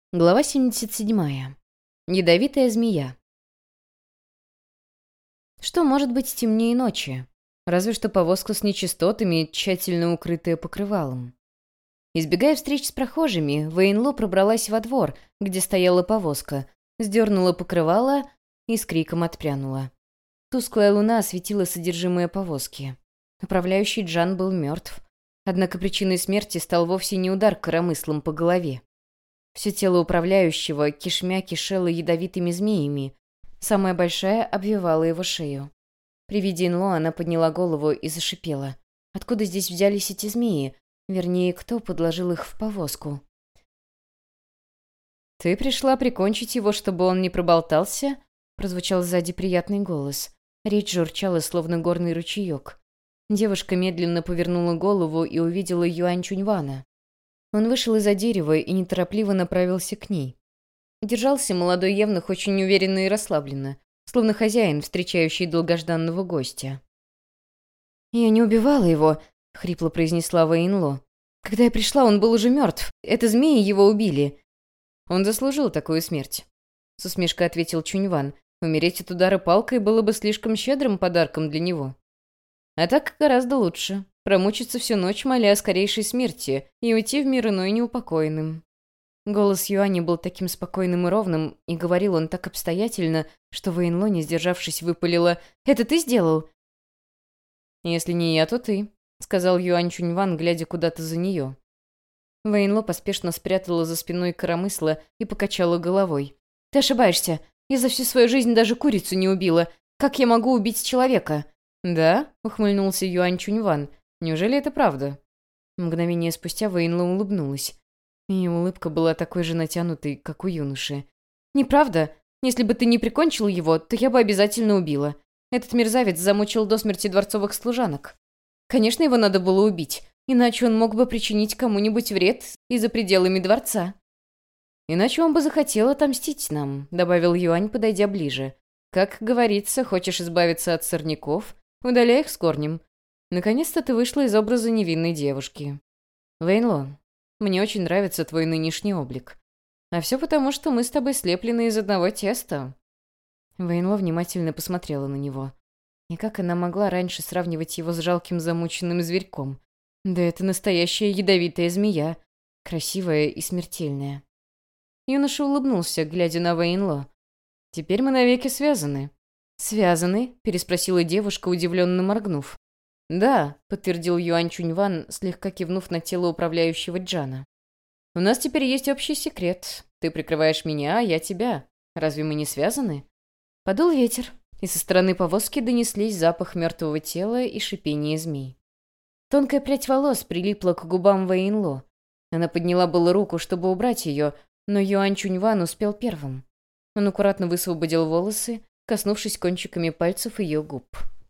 Глава 77. Ядовитая змея. Что может быть темнее ночи? Разве что повозка с нечистотами, тщательно укрытая покрывалом. Избегая встреч с прохожими, Вэйнло пробралась во двор, где стояла повозка, сдернула покрывало и с криком отпрянула. Тусклая луна осветила содержимое повозки. Управляющий Джан был мертв. Однако причиной смерти стал вовсе не удар коромыслом по голове. Все тело управляющего кишмя кишело ядовитыми змеями. Самая большая обвивала его шею. При виде Инло она подняла голову и зашипела. Откуда здесь взялись эти змеи? Вернее, кто подложил их в повозку? «Ты пришла прикончить его, чтобы он не проболтался?» Прозвучал сзади приятный голос. Речь журчала, словно горный ручеек. Девушка медленно повернула голову и увидела Юань Чуньвана. Он вышел из-за дерева и неторопливо направился к ней. Держался молодой евнух очень уверенно и расслабленно, словно хозяин, встречающий долгожданного гостя. «Я не убивала его», — хрипло произнесла Вэйнло. «Когда я пришла, он был уже мертв. Это змеи его убили». «Он заслужил такую смерть», — с усмешкой ответил Чуньван. «Умереть от удара палкой было бы слишком щедрым подарком для него. А так гораздо лучше. Промучиться всю ночь, моля о скорейшей смерти, и уйти в мир иной неупокоенным». Голос Юани был таким спокойным и ровным, и говорил он так обстоятельно, что Вэйнло, не сдержавшись, выпалила: «Это ты сделал?» «Если не я, то ты», — сказал Юань Чуньван, глядя куда-то за нее. Вэйнло поспешно спрятала за спиной коромысла и покачала головой. «Ты ошибаешься. Я за всю свою жизнь даже курицу не убила. Как я могу убить человека?» «Да?» — ухмыльнулся Юань Чуньван. «Неужели это правда?» Мгновение спустя Вэйнло улыбнулась. Ее улыбка была такой же натянутой, как у юноши. «Неправда. Если бы ты не прикончил его, то я бы обязательно убила. Этот мерзавец замучил до смерти дворцовых служанок. Конечно, его надо было убить, иначе он мог бы причинить кому-нибудь вред и за пределами дворца». «Иначе он бы захотел отомстить нам», — добавил Юань, подойдя ближе. «Как говорится, хочешь избавиться от сорняков? Удаляй их с корнем. Наконец-то ты вышла из образа невинной девушки. Вэйнло, мне очень нравится твой нынешний облик. А все потому, что мы с тобой слеплены из одного теста». Вэйнло внимательно посмотрела на него. И как она могла раньше сравнивать его с жалким замученным зверьком? Да это настоящая ядовитая змея, красивая и смертельная. Юноша улыбнулся, глядя на Вэйнло. «Теперь мы навеки связаны». «Связаны?» — переспросила девушка, удивленно моргнув. «Да», — подтвердил Юань Чуньван, слегка кивнув на тело управляющего Джана. «У нас теперь есть общий секрет. Ты прикрываешь меня, а я тебя. Разве мы не связаны?» Подул ветер, и со стороны повозки донеслись запах мертвого тела и шипение змей. Тонкая прядь волос прилипла к губам Вэйнло. Она подняла было руку, чтобы убрать ее, но Юань Чуньван успел первым. Он аккуратно высвободил волосы, коснувшись кончиками пальцев ее губ.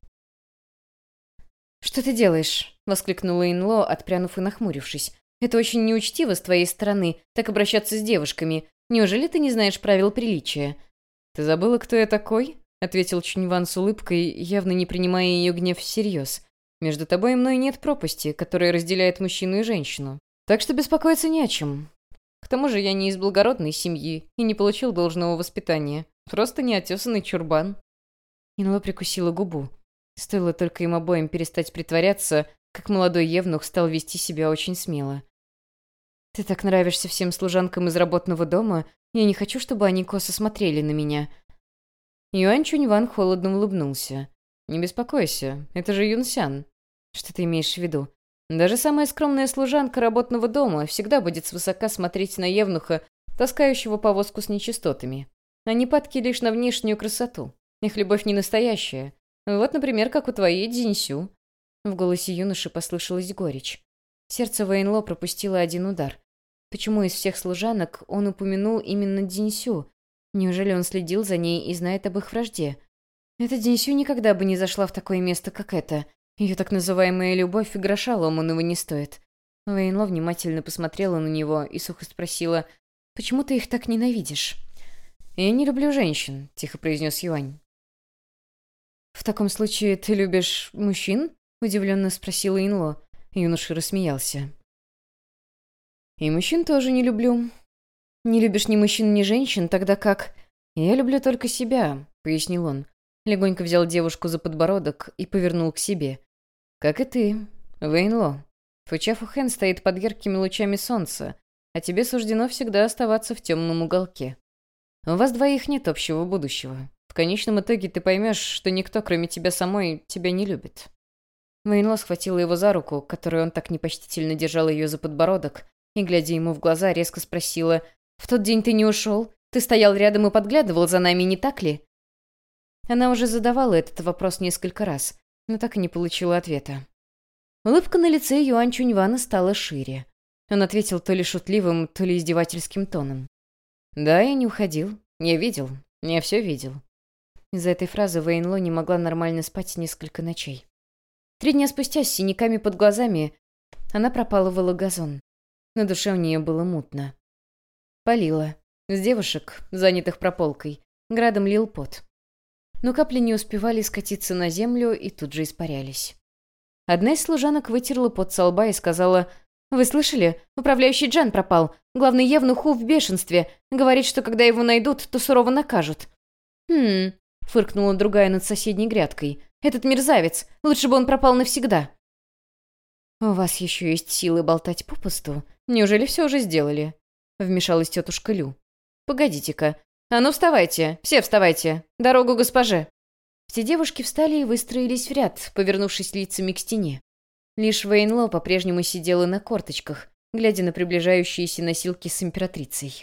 «Что ты делаешь?» — воскликнула Инло, отпрянув и нахмурившись. «Это очень неучтиво с твоей стороны, так обращаться с девушками. Неужели ты не знаешь правил приличия?» «Ты забыла, кто я такой?» — ответил Чуньван с улыбкой, явно не принимая ее гнев всерьез. «Между тобой и мной нет пропасти, которая разделяет мужчину и женщину. Так что беспокоиться не о чем. К тому же я не из благородной семьи и не получил должного воспитания. Просто неотесанный чурбан». Инло прикусила губу. Стоило только им обоим перестать притворяться, как молодой евнух стал вести себя очень смело. «Ты так нравишься всем служанкам из работного дома, я не хочу, чтобы они косо смотрели на меня». Юань Чуньван холодно улыбнулся. «Не беспокойся, это же Юнсян». «Что ты имеешь в виду?» «Даже самая скромная служанка работного дома всегда будет свысока смотреть на евнуха, таскающего повозку с нечистотами. Они падки лишь на внешнюю красоту. Их любовь не настоящая. Вот, например, как у твоей Дзиньсю». В голосе юноши послышалась горечь. Сердце Вэйнло пропустило один удар. Почему из всех служанок он упомянул именно Дзиньсю? Неужели он следил за ней и знает об их вражде? Эта Дзиньсю никогда бы не зашла в такое место, как это. Ее так называемая любовь и гроша ломаного не стоит. Вэйнло внимательно посмотрела на него и сухо спросила: «Почему ты их так ненавидишь?» «Я не люблю женщин», — тихо произнес Юань. «В таком случае ты любишь мужчин?» — удивленно спросила Инло. Юноша рассмеялся. «И мужчин тоже не люблю. Не любишь ни мужчин, ни женщин, тогда как...» «Я люблю только себя», — пояснил он. Легонько взял девушку за подбородок и повернул к себе. «Как и ты, Вейнло. Фучафу Хэн стоит под яркими лучами солнца, а тебе суждено всегда оставаться в темном уголке. У вас двоих нет общего будущего. В конечном итоге ты поймешь, что никто, кроме тебя самой, тебя не любит». Вейнло схватила его за руку, которой он так непочтительно держал ее за подбородок, и, глядя ему в глаза, резко спросила: «В тот день ты не ушел? Ты стоял рядом и подглядывал за нами, не так ли?» Она уже задавала этот вопрос несколько раз, но так и не получила ответа. Улыбка на лице Юань Чуньвана стала шире. Он ответил то ли шутливым, то ли издевательским тоном. «Да, я не уходил. Я видел. Я все видел». Из-за этой фразы Вейнло не могла нормально спать несколько ночей. 3 дня спустя с синяками под глазами она пропалывала газон. На душе у нее было мутно. Палила. С девушек, занятых прополкой, градом лил пот. Но капли не успевали скатиться на землю и тут же испарялись. Одна из служанок вытерла пот со лба и сказала: «Вы слышали? Управляющий Джан пропал. Главный евнух Ху в бешенстве. Говорит, что когда его найдут, то сурово накажут». «Хм...» — фыркнула другая над соседней грядкой. «Этот мерзавец. Лучше бы он пропал навсегда». «У вас еще есть силы болтать попусту? Неужели все уже сделали?» — вмешалась тетушка Лю. «Погодите-ка. А ну вставайте, все вставайте. Дорогу госпоже». Все девушки встали и выстроились в ряд, повернувшись лицами к стене. Лишь Вейнло по-прежнему сидела на корточках, глядя на приближающиеся носилки с императрицей.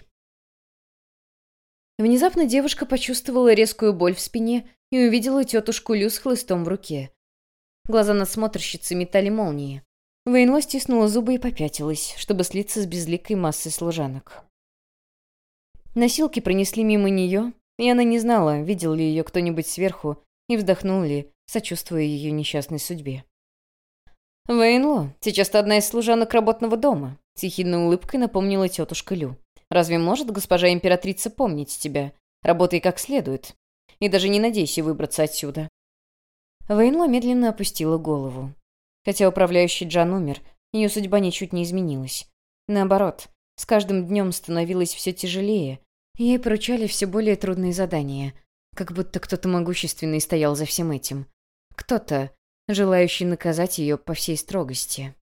Внезапно девушка почувствовала резкую боль в спине и увидела тетушку Лю с хлыстом в руке. Глаза надсмотрщицы метали молнии. Вейнло стиснула зубы и попятилась, чтобы слиться с безликой массой служанок. Носилки пронесли мимо нее, и она не знала, видел ли ее кто-нибудь сверху и вздохнул ли, сочувствуя ее несчастной судьбе. «Вейнло, сейчас ты одна из служанок работного дома», — с ехидной улыбкой напомнила тетушка Лю. «Разве может госпожа императрица помнить тебя? Работай как следует. И даже не надейся выбраться отсюда». Вейнло медленно опустила голову. Хотя управляющий Джан умер, ее судьба ничуть не изменилась. Наоборот, с каждым днем становилось все тяжелее, и ей поручали все более трудные задания, как будто кто-то могущественный стоял за всем этим. Кто-то, желающий наказать ее по всей строгости.